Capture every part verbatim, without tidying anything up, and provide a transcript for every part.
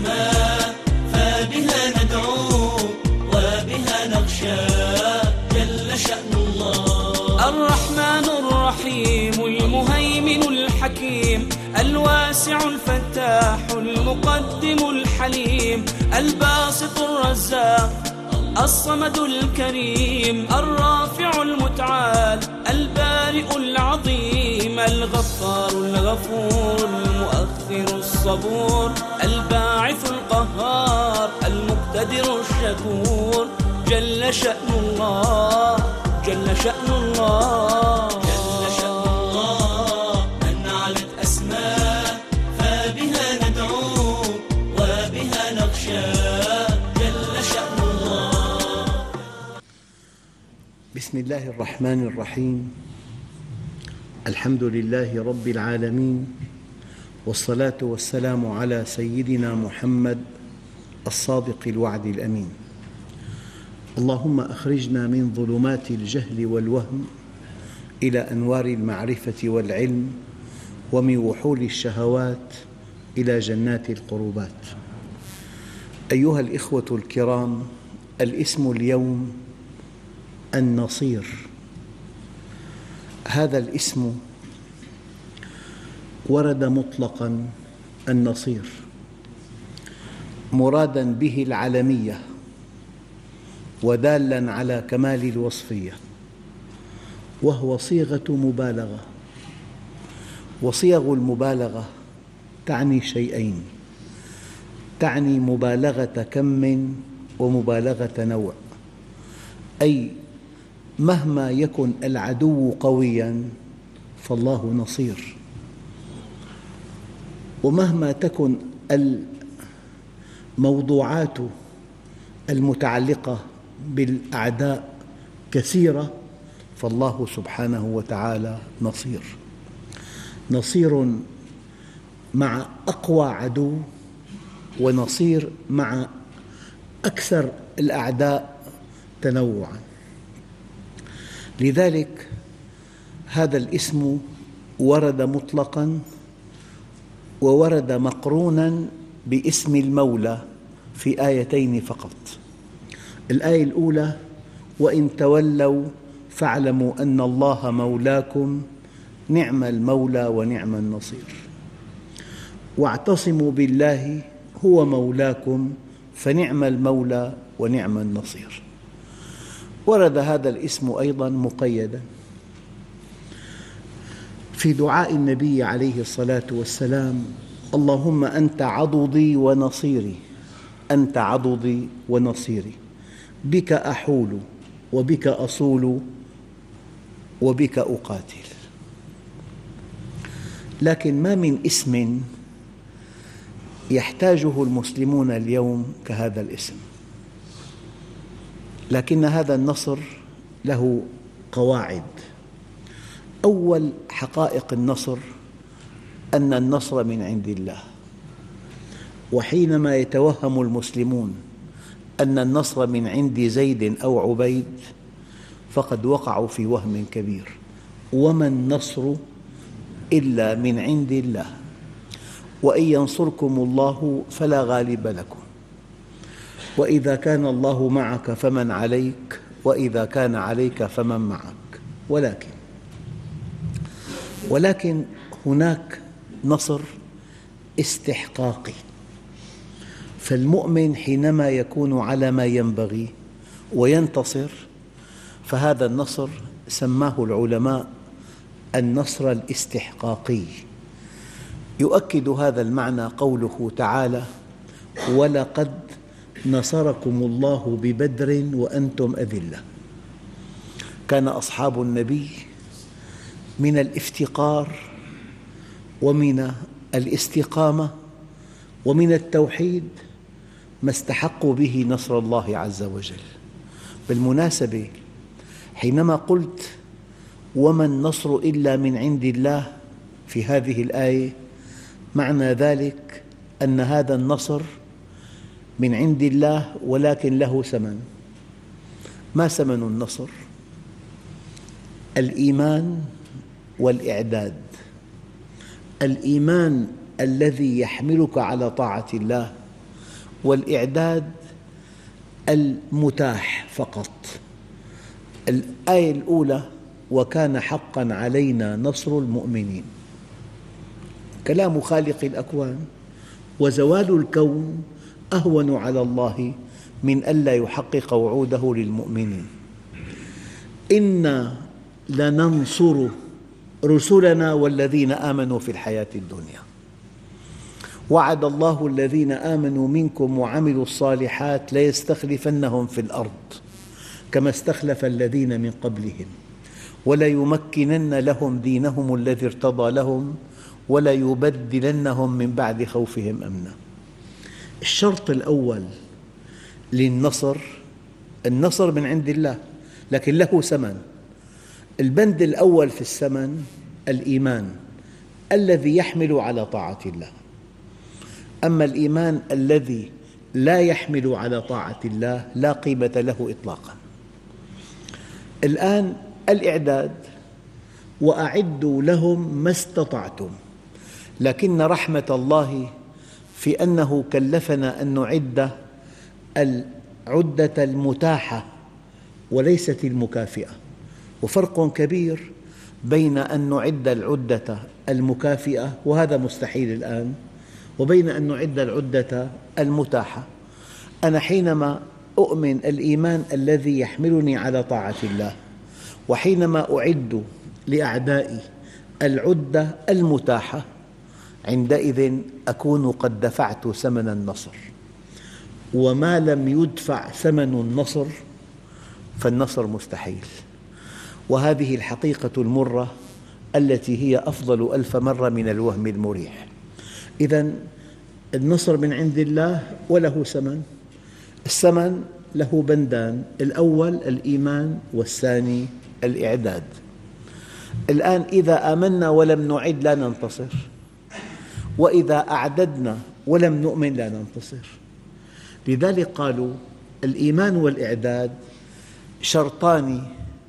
أسماء فبها ندعو وبها نخشى جل شأن الله. الرحمن الرحيم المهيمن الحكيم الواسع الفتاح المقدم الحليم الباسط الرزاق الصمد الكريم الرافع المتعال البارئ العظيم الغفار الغفور المؤخر الصبور الباعث القهار المقتدر الشكور جل شأن الله جل شأن الله جل شأن الله. من علت أسماء فبها ندعو وبها نخشى جل شأن الله. بسم الله الرحمن الرحيم. الحمد لله رب العالمين، والصلاة والسلام على سيدنا محمد الصادق الوعد الأمين. اللهم أخرجنا من ظلمات الجهل والوهم إلى أنوار المعرفة والعلم، ومن وحول الشهوات إلى جنات القربات. أيها الإخوة الكرام، الاسم اليوم النصير. هذا الاسم ورد مطلقاً النصير، مراداً به العلمية ودالاً على كمال الوصفية، وهو صيغة مبالغة، وصيغ المبالغة تعني شيئين: تعني مبالغة كم ومبالغة نوع، أي مهما يكن العدو قوياً فالله نصير، ومهما تكن الموضوعات المتعلقة بالأعداء كثيرة فالله سبحانه وتعالى نصير. نصير مع أقوى عدو، ونصير مع أكثر الأعداء تنوعاً. لذلك هذا الاسم ورد مطلقاً، وورد مقروناً باسم المولى في آيتين فقط. الآية الأولى: وإن تولوا فاعلموا أن الله مولاكم نعم المولى ونعم النصير، واعتصموا بالله هو مولاكم فنعم المولى ونعم النصير. ورد هذا الاسم أيضاً مقيداً في دعاء النبي عليه الصلاة والسلام: اللهم أنت عضدي ونصيري، أنت عضدي ونصيري، بك أحول وبك أصول وبك أقاتل. لكن ما من اسم يحتاجه المسلمون اليوم كهذا الاسم. لكن هذا النصر له قواعد. أول حقائق النصر أن النصر من عند الله، وحينما يتوهم المسلمون أن النصر من عند زيد أو عبيد فقد وقعوا في وهم كبير. وما النصر إلا من عند الله، وإن ينصركم الله فلا غالب لكم، وإذا كان الله معك فمن عليك، وإذا كان عليك فمن معك. ولكن ولكن هناك نصر استحقاقي، فالمؤمن حينما يكون على ما ينبغي وينتصر فهذا النصر سماه العلماء النصر الاستحقاقي. يؤكد هذا المعنى قوله تعالى: ولقد نصركم الله ببدر وأنتم أذلة. كان أصحاب النبي من الافتقار ومن الاستقامة ومن التوحيد ما استحقوا به نصر الله عز وجل. بالمناسبة، حينما قلت وما النصر إلا من عند الله في هذه الآية، معنى ذلك أن هذا النصر من عند الله، ولكن له ثمن. ما ثمن النصر؟ الإيمان والإعداد. الإيمان الذي يحملك على طاعة الله، والإعداد المتاح فقط. الآية الأولى: وكان حقا علينا نصر المؤمنين، كلام خالق الأكوان، وزوال الكون أهون على الله من ألا يحقق وعوده للمؤمنين. إنا لننصر رسلنا والذين آمنوا في الحياة الدنيا، وعد الله الذين آمنوا منكم وعملوا الصالحات ليستخلفنهم في الأرض كما استخلف الذين من قبلهم وليمكنن لهم دينهم الذي ارتضى لهم وليبدلنهم من بعد خوفهم أمنا. الشرط الأول للنصر، النصر من عند الله لكن له ثمن. البند الأول في الثمن الإيمان الذي يحمل على طاعة الله. أما الإيمان الذي لا يحمل على طاعة الله لا قيمة له إطلاقاً. الآن الإعداد: وأعدوا لهم ما استطعتم، لكن رحمة الله في أنه كلفنا أن نعد العدة المتاحة وليست المكافئة، وفرق كبير بين أن نعد العدة المكافئة وهذا مستحيل الآن، وبين أن نعد العدة المتاحة. أنا حينما أؤمن الإيمان الذي يحملني على طاعة الله، وحينما أعد لأعدائي العدة المتاحة، عندئذ أكون قد دفعت ثمن النصر. وما لم يدفع ثمن النصر فالنصر مستحيل، وهذه الحقيقة المرة التي هي أفضل ألف مرة من الوهم المريح. إذن النصر من عند الله وله ثمن. الثمن له بندان: الأول الإيمان والثاني الإعداد. الآن إذا آمنا ولم نعد لا ننتصر، وإذا أعددنا ولم نؤمن لا ننتصر. لذلك قالوا الإيمان والإعداد شرطان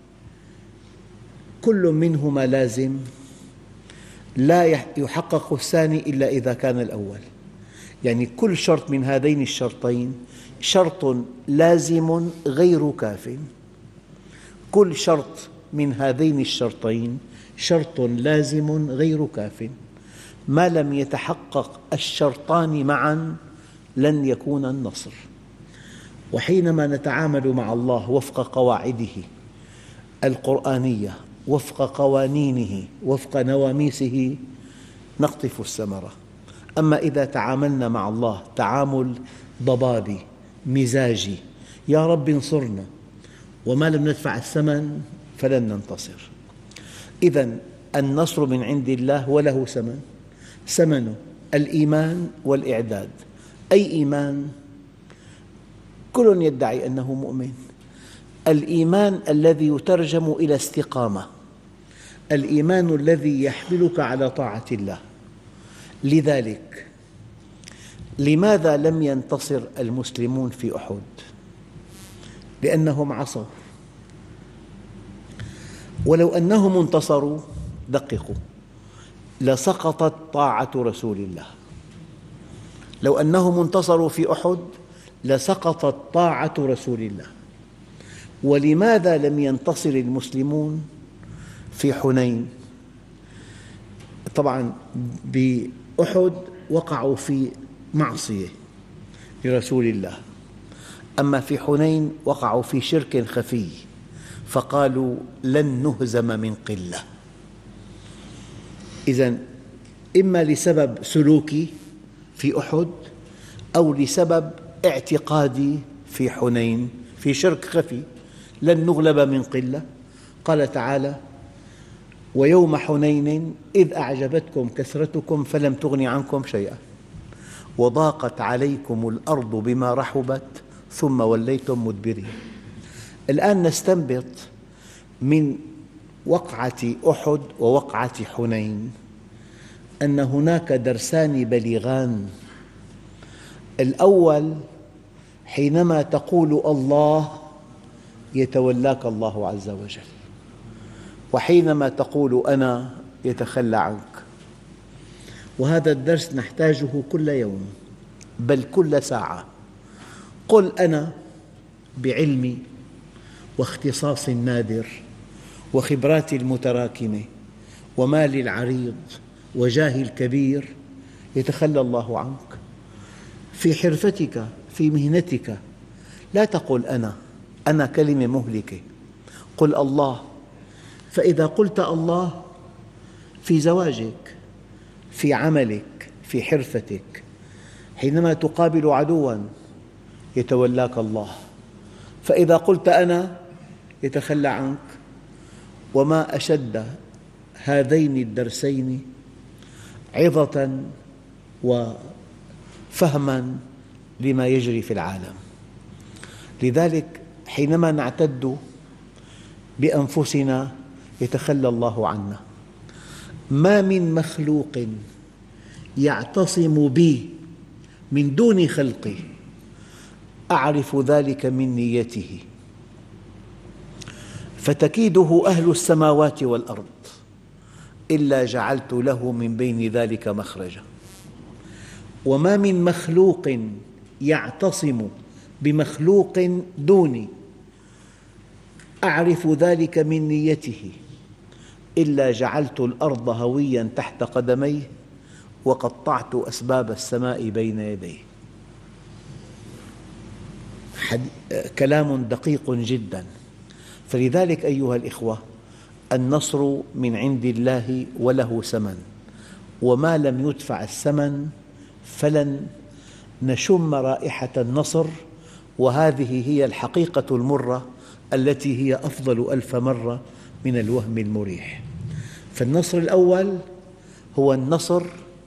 كل منهما لازم، لا يحقق الثاني إلا إذا كان الأول. يعني كل شرط من هذين الشرطين شرط لازم غير كاف. كل شرط من هذين الشرطين شرط لازم غير كاف. ما لم يتحقق الشرطان معاً لن يكون النصر. وحينما نتعامل مع الله وفق قواعده القرآنية، وفق قوانينه، وفق نواميسه، نقطف الثمرة. أما إذا تعاملنا مع الله تعامل ضبابي مزاجي، يا رب انصرنا، وما لم ندفع الثمن فلن ننتصر. إذن النصر من عند الله وله ثمن، ثمنه الإيمان والإعداد. أي إيمان؟ كل يدعي أنه مؤمن. الإيمان الذي يترجم إلى استقامة، الإيمان الذي يحملك على طاعة الله. لذلك لماذا لم ينتصر المسلمون في أحد؟ لأنهم عصوا. ولو أنهم انتصروا، دققوا، لسقطت طاعة رسول الله. لو أنهم انتصروا في أحد لسقطت طاعة رسول الله. ولماذا لم ينتصر المسلمون في حنين؟ طبعاً بأحد وقعوا في معصية لرسول الله، أما في حنين وقعوا في شرك خفي، فقالوا لن نهزم من قلة. إذن إما لسبب سلوكي في أحد أو لسبب اعتقادي في حنين، في شرك خفي، لن نغلب من قلة. قال تعالى: ويوم حنين إذ أعجبتكم كثرتكم فلم تغن عنكم شيئا وضاقت عليكم الأرض بما رحبت ثم وليتم مدبرين. الآن نستنبط من وقعة أحد ووقعة حنين أن هناك درسان بليغان. الأول: حينما تقول الله يتولاك الله عز وجل، وحينما تقول أنا يتخلى عنك. وهذا الدرس نحتاجه كل يوم بل كل ساعة. قل أنا بعلمي واختصاصي النادر وخبراتي المتراكمة ومالي العريض وجاهي الكبير يتخلى الله عنك. في حرفتك في مهنتك لا تقل أنا، أنا كلمة مهلكة، قل الله. فإذا قلت الله في زواجك، في عملك، في حرفتك، حينما تقابل عدواً يتولاك الله. فإذا قلت أنا يتخلى عنك. وما أشد هذين الدرسين عظة وفهماً لما يجري في العالم. لذلك حينما نعتد بأنفسنا يتخلى الله عنا. ما من مخلوق يعتصم بي من دون خلقي أعرف ذلك من نيته، فتكيده أهل السماوات والأرض إلا جعلت له من بين ذلك مخرجا. وما من مخلوق يعتصم بمخلوق دوني أعرف ذلك من نيته إلا جعلت الأرض هوياً تحت قدميه وقطعت أسباب السماء بين يديه. كلام دقيق جداً. فلذلك أيها الإخوة، النصر من عند الله وله ثمن، وما لم يدفع الثمن فلن نشم رائحة النصر، وهذه هي الحقيقة المرة التي هي أفضل ألف مرة من الوهم المريح. فالنصر الأول هو النصر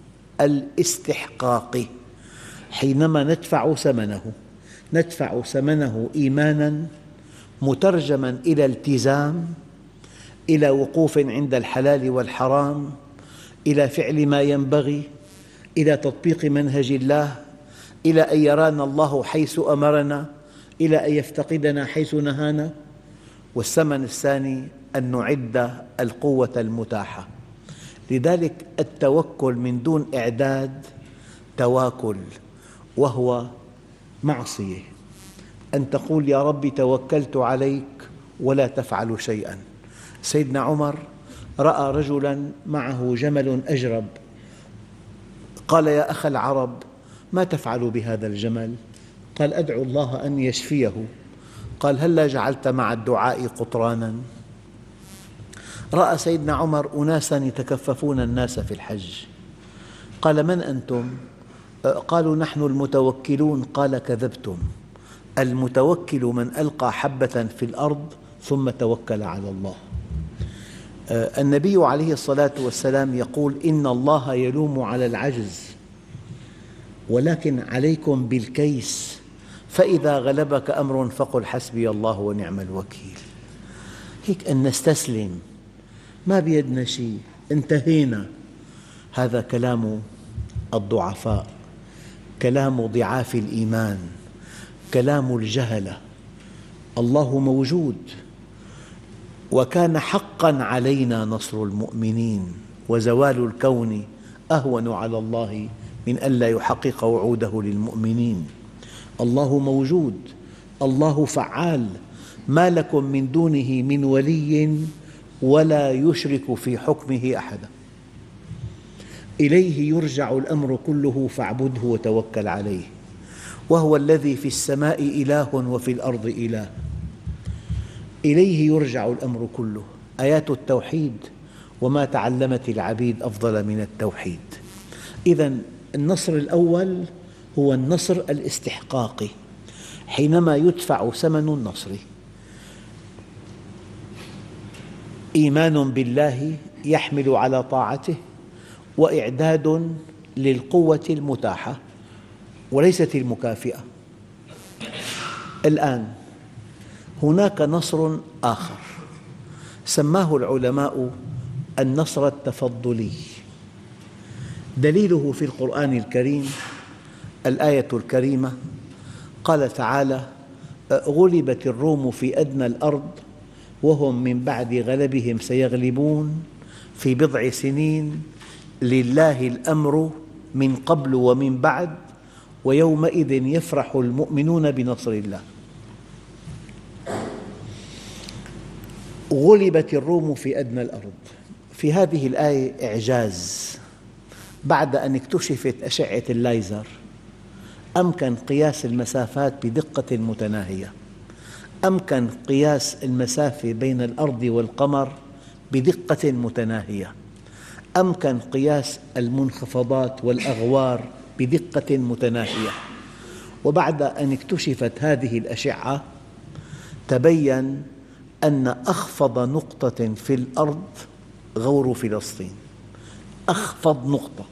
الاستحقاقي، حينما ندفع ثمنه، ندفع ثمنه إيماناً مترجماً إلى التزام، إلى وقوف عند الحلال والحرام، إلى فعل ما ينبغي، إلى تطبيق منهج الله، إلى أن يرانا الله حيث أمرنا، إلى أن يفتقدنا حيث نهانا. والثمن الثاني أن نعد القوة المتاحة. لذلك التوكل من دون إعداد تواكل، وهو معصية. أن تقول يا رب توكلت عليك ولا تفعل شيئاً. سيدنا عمر رأى رجلاً معه جمل أجرب، قال يا أخ العرب ما تفعل بهذا الجمل؟ قال أدعو الله أن يشفيه. قال هلا جعلت مع الدعاء قطرانا؟ رأى سيدنا عمر أناسا يتكففون الناس في الحج، قال من أنتم؟ قالوا نحن المتوكلون. قال كذبتم، المتوكل من ألقى حبة في الأرض ثم توكل على الله. النبي عليه الصلاة والسلام يقول إن الله يلوم على العجز ولكن عليكم بالكيس، فإذا غلبك أمر فقل حسبي الله ونعم الوكيل. هيك أن نستسلم، ما بيدنا شيء، انتهينا. هذا كلام الضعفاء، كلام ضعاف الإيمان، كلام الجهلة. الله موجود، وكان حقاً علينا نصر المؤمنين، وزوال الكون أهون على الله من ألا يحقق وعوده للمؤمنين. الله موجود، الله فعال، ما لكم من دونه من ولي ولا يشرك في حكمه أحدا. إليه يرجع الأمر كله فاعبده وتوكل عليه، وهو الذي في السماء إله وفي الأرض إله. إليه يرجع الأمر كله. آيات التوحيد وما تعلمت العبيد أفضل من التوحيد. إذن النصر الأول هو النصر الاستحقاقي، حينما يدفع ثمن النصر. إيمان بالله يحمل على طاعته، وإعداد للقوة المتاحة وليست المكافئة. الآن هناك نصر آخر سماه العلماء النصر التفضلي. دليله في القرآن الكريم الآية الكريمة، قال تعالى غلبت الروم في أدنى الأرض وهم من بعد غلبهم سيغلبون في بضع سنين لله الأمر من قبل ومن بعد ويومئذ يفرح المؤمنون بنصر الله. غلبت الروم في أدنى الأرض. في هذه الآية إعجاز. بعد أن اكتشفت أشعة الليزر أمكن قياس المسافات بدقة متناهية، أمكن قياس المسافة بين الأرض والقمر بدقة متناهية، أمكن قياس المنخفضات والأغوار بدقة متناهية. وبعد أن اكتشفت هذه الأشعة تبين أن أخفض نقطة في الأرض غور فلسطين، أخفض نقطة.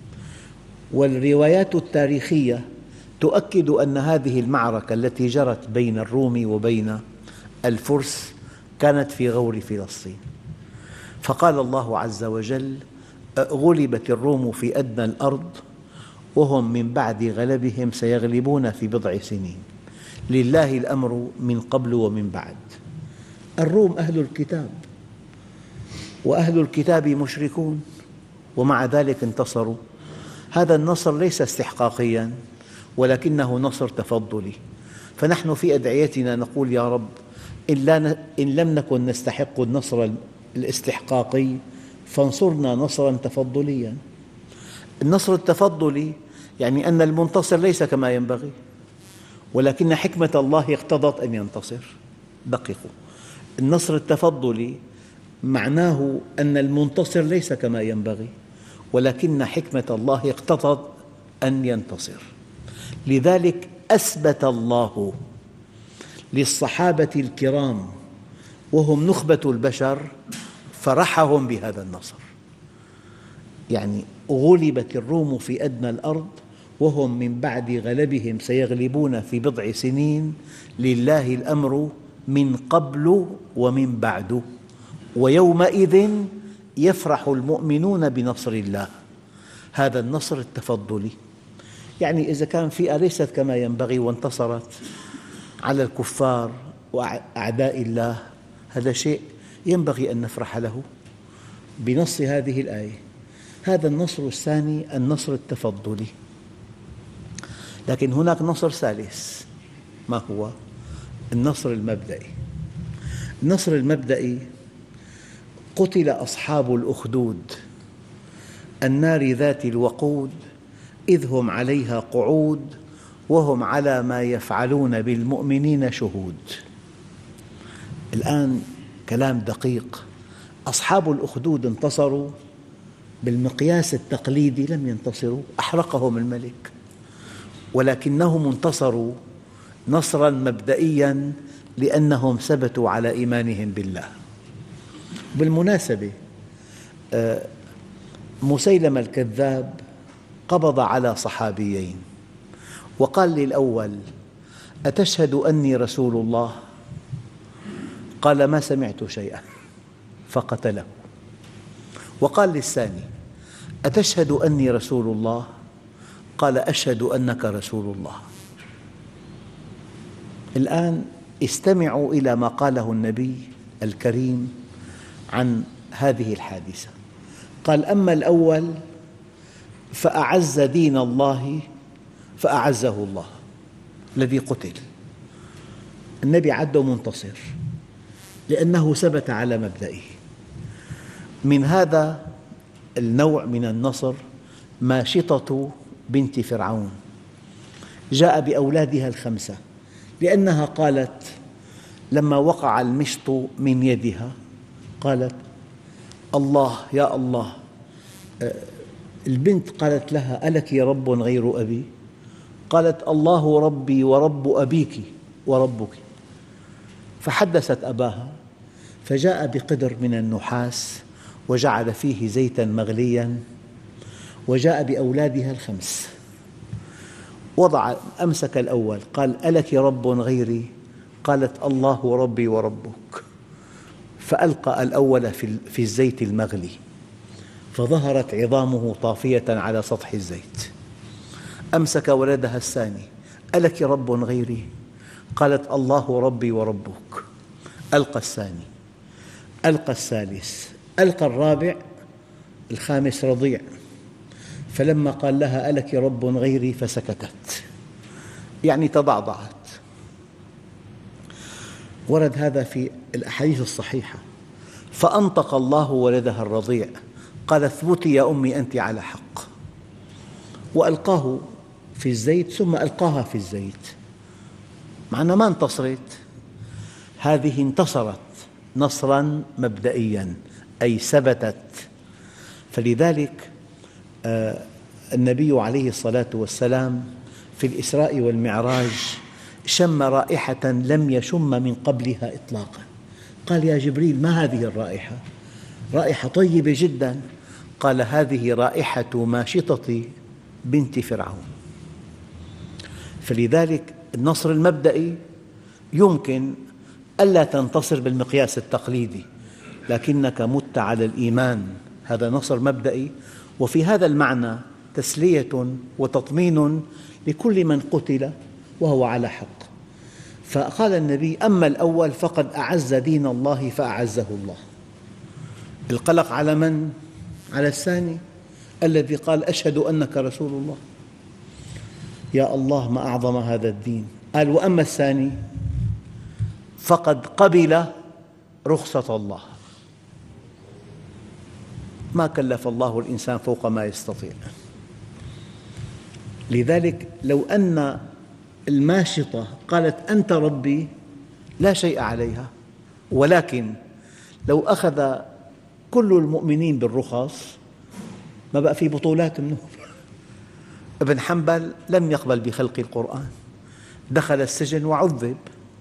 والروايات التاريخية تؤكد أن هذه المعركة التي جرت بين الروم وبين الفرس كانت في غور فلسطين. فقال الله عز وجل: غلبت الروم في أدنى الأرض وهم من بعد غلبهم سيغلبون في بضع سنين، لله الأمر من قبل ومن بعد. الروم أهل الكتاب، وأهل الكتاب مشركون، ومع ذلك انتصروا. هذا النصر ليس استحقاقياً، ولكنه نصر تفضلي. فنحن في أدعيتنا نقول: يا رب، إن لم نكن نستحق النصر الاستحقاقي فانصرنا نصراً تفضلياً. النصر التفضلي يعني أن المنتصر ليس كما ينبغي، ولكن حكمة الله اقتضت أن ينتصر. دققوا، النصر التفضلي معناه أن المنتصر ليس كما ينبغي، ولكن حكمة الله اقتضت أن ينتصر. لذلك أثبت الله للصحابة الكرام وهم نخبة البشر فرحهم بهذا النصر. يعني غلبت الروم في أدنى الأرض وهم من بعد غلبهم سيغلبون في بضع سنين، لله الأمر من قبل ومن بعد، ويومئذ يفرح المؤمنون بنصر الله. هذا النصر التفضلي. يعني إذا كان فئة ليست كما ينبغي وانتصرت على الكفار وأعداء الله، هذا شيء ينبغي أن نفرح له بنص هذه الآية. هذا النصر الثاني، النصر التفضلي. لكن هناك نصر ثالث، ما هو؟ النصر المبدئي. النصر المبدئي: قتل أصحاب الأخدود النار ذات الوقود إذ هم عليها قعود وهم على ما يفعلون بالمؤمنين شهود. الآن كلام دقيق. أصحاب الأخدود انتصروا بالمقياس التقليدي، لم ينتصروا، أحرقهم الملك، ولكنهم انتصروا نصراً مبدئياً لأنهم ثبتوا على إيمانهم بالله. بالمناسبة، مسيلمة الكذاب قبض على صحابيين وقال للأول: أتشهد أني رسول الله؟ قال: ما سمعت شيئاً، فقتله. وقال للثاني: أتشهد أني رسول الله؟ قال: أشهد أنك رسول الله. الآن استمعوا إلى ما قاله النبي الكريم عن هذه الحادثة. قال: أما الأول فأعز دين الله فأعزه الله الذي قتل. النبي عده منتصر لأنه ثبت على مبدئه. من هذا النوع من النصر ماشطة بنت فرعون جاء بأولادها الخمسة، لأنها قالت لما وقع المشط من يدها قالت: الله يا الله. البنت قالت لها: ألك رب غير أبي؟ قالت: الله ربي ورب أبيك وربك. فحدثت أباها، فجاء بقدر من النحاس وجعل فيه زيتاً مغلياً، وجاء بأولادها الخمس، وضع أمسك الأول، قال: ألك رب غيري؟ قالت: الله ربي وربك. فألقى الأول في الزيت المغلي فظهرت عظامه طافية على سطح الزيت. أمسك ولدها الثاني: ألك رب غيري؟ قالت: الله ربي وربك. ألقى الثاني، ألقى الثالث، ألقى الرابع، الخامس رضيع. فلما قال لها ألك رب غيري فسكتت، يعني تضعضعت. ورد هذا في الأحاديث الصحيحة. فأنطق الله ولدها الرضيع قال اثبتي يا أمي أنت على حق، وألقاه في الزيت ثم ألقاها في الزيت، معنى ما انتصرت، هذه انتصرت نصراً مبدئياً أي ثبتت. فلذلك النبي عليه الصلاة والسلام في الإسراء والمعراج شم رائحة لم يشم من قبلها إطلاقاً. قال يا جبريل ما هذه الرائحة؟ رائحة طيبة جداً. قال هذه رائحة ماشطة بنت فرعون. فلذلك النصر المبدئي يمكن ألا تنتصر بالمقياس التقليدي، لكنك مت على الإيمان، هذا نصر مبدئي. وفي هذا المعنى تسلية وتطمين لكل من قتل وهو على حق. فقال النبي أما الأول فقد أعز دين الله فأعزه الله. القلق على من؟ على الثاني الذي قال أشهد أنك رسول الله. يا الله ما أعظم هذا الدين. قال وأما الثاني فقد قبل رخصة الله. ما كلف الله الإنسان فوق ما يستطيع. لذلك لو أن الماشطة قالت أنت ربي لا شيء عليها، ولكن لو أخذ كل المؤمنين بالرخص ما بقى في بطولات منه. ابن حنبل لم يقبل بخلق القرآن، دخل السجن وعذب.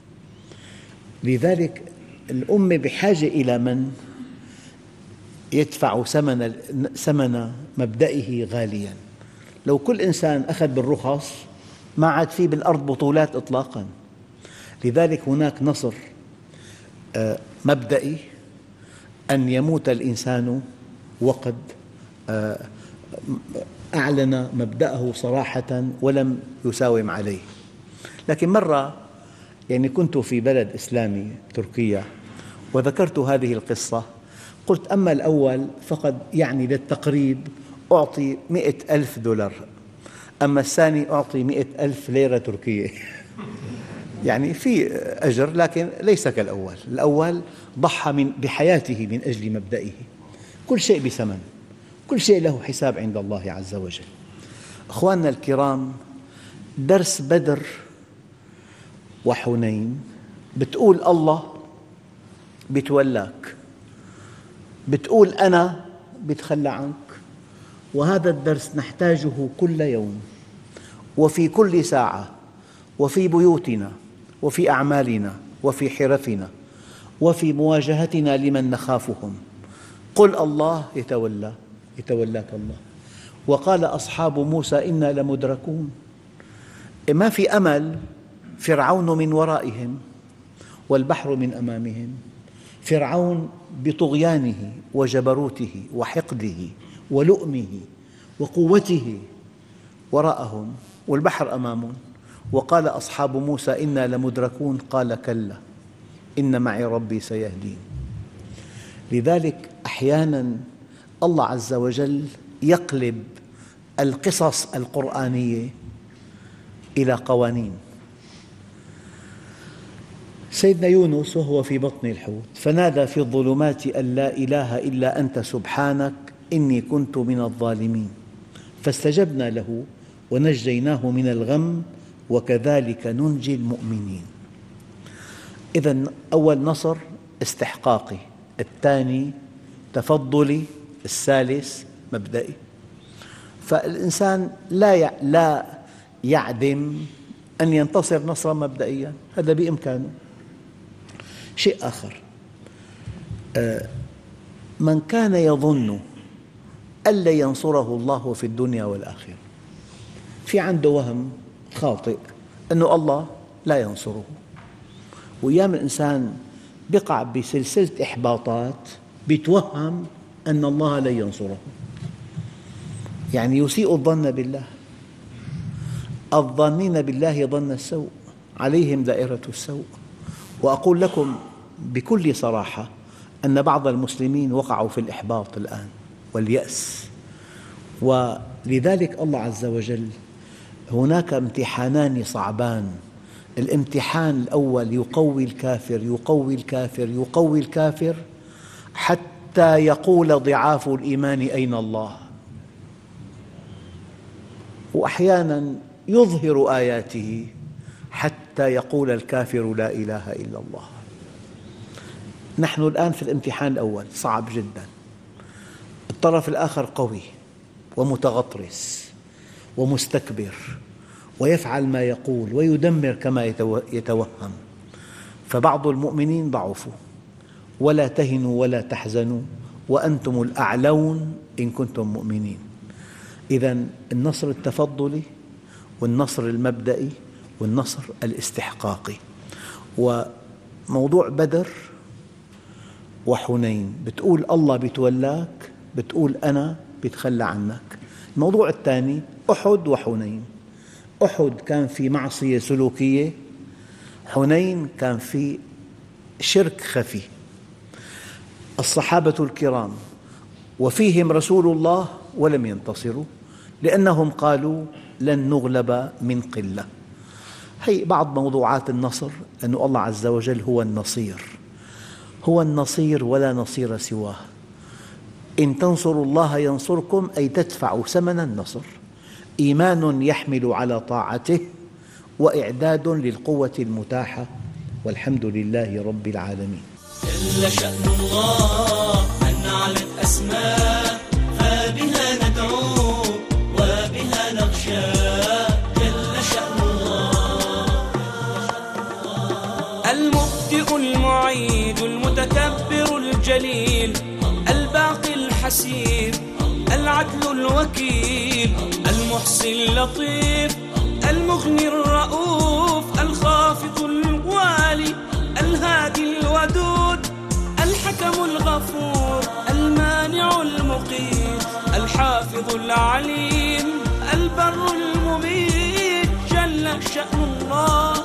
لذلك الأمة بحاجة إلى من يدفع ثمن ثمن مبدئه غالياً. لو كل إنسان أخذ بالرخص ما عاد فيه بالأرض بطولات إطلاقاً. لذلك هناك نصر مبدئي أن يموت الإنسان وقد أعلن مبدأه صراحة ولم يساوم عليه. لكن مرة يعني كنت في بلد إسلامي تركيا وذكرت هذه القصة، قلت أما الأول فقد يعني للتقريب أعطي مئة ألف دولار، أما الثاني أعطي مئة ألف ليرة تركية. يعني في أجر لكن ليس كالأول. الأول ضحى من بحياته من أجل مبدئه. كل شيء بثمن، كل شيء له حساب عند الله عز وجل. أخواننا الكرام، درس بدر وحنين بتقول الله بتولاك، بتقول أنا بتخلى عنك. وهذا الدرس نحتاجه كل يوم وفي كل ساعة وفي بيوتنا وفي أعمالنا وفي حرفنا وفي مواجهتنا لمن نخافهم. قل الله يتولى يتولاك الله. وقال أصحاب موسى إنا لمدركون. ما في أمل، فرعون من ورائهم والبحر من أمامهم. فرعون بطغيانه وجبروته وحقده ولؤمه وقوته وراءهم والبحر أمامهم. وقال أصحاب موسى إنا لمدركون قال كلا إن معي ربي سيهدين. لذلك أحياناً الله عز وجل يقلب القصص القرآنية إلى قوانين. سيدنا يونس وهو في بطن الحوت فنادى في الظلمات أن لا إله إلا أنت سبحانك إني كنت من الظالمين فاستجبنا له ونجيناه من الغم وكذلك ننجي المؤمنين. إذن أول نصر استحقاقي، الثاني تفضلي، الثالث مبدئي. فالإنسان لا لا يعدم أن ينتصر نصراً مبدئياً، هذا بإمكانه. شيء آخر، من كان يظن ألا ينصره الله في الدنيا والآخرة، في عنده وهم خاطئ أن الله لا ينصره. وأيام الإنسان يقع بسلسلة إحباطات يتوهم أن الله لا ينصره، يعني يسيء الظن بالله. الظانين بالله ظن السوء عليهم دائرة السوء. وأقول لكم بكل صراحة أن بعض المسلمين وقعوا في الإحباط الآن واليأس، ولذلك الله عز وجل هناك امتحانان صعبان. الامتحان الأول يقوي الكافر يقوي الكافر يقوي الكافر حتى يقول ضعاف الإيمان أين الله، وأحياناً يظهر آياته حتى يقول الكافر لا إله إلا الله. نحن الآن في الامتحان الأول صعب جداً، الطرف الآخر قوي ومتغطرس ومستكبر ويفعل ما يقول ويدمر كما يتوهم، فبعض المؤمنين ضعفوا. ولا تهنوا ولا تحزنوا وأنتم الأعلون إن كنتم مؤمنين. إذن النصر التفضلي والنصر المبدئي والنصر الاستحقاقي. وموضوع بدر وحنين بتقول الله بيتولاك، بتقول أنا بيتخلى عنك. الموضوع الثاني أحد وحنين. أحد كان في معصية سلوكية، حنين كان في شرك خفي. الصحابة الكرام وفيهم رسول الله ولم ينتصروا لأنهم قالوا لن نغلب من قلة. هي بعض موضوعات النصر، أن الله عز وجل هو النصير، هو النصير ولا نصير سواه. إن تنصروا الله ينصركم، أي تدفعوا ثمن النصر. إيمان يحمل على طاعته وإعداد للقوة المتاحة، والحمد لله رب العالمين. جل شأن الله أن علت أسماء، فبها ندعو وبها نخشى. جل شأن الله المبدئ المعيد المتكبر الجليل الباقي الحسيب العدل الوكيل المحصي اللطيف المغني الرؤوف الخافض الوالي الهادي الودود الحكم الغفور المانع المقيت الحافظ العليم البر المميت. جل شأن الله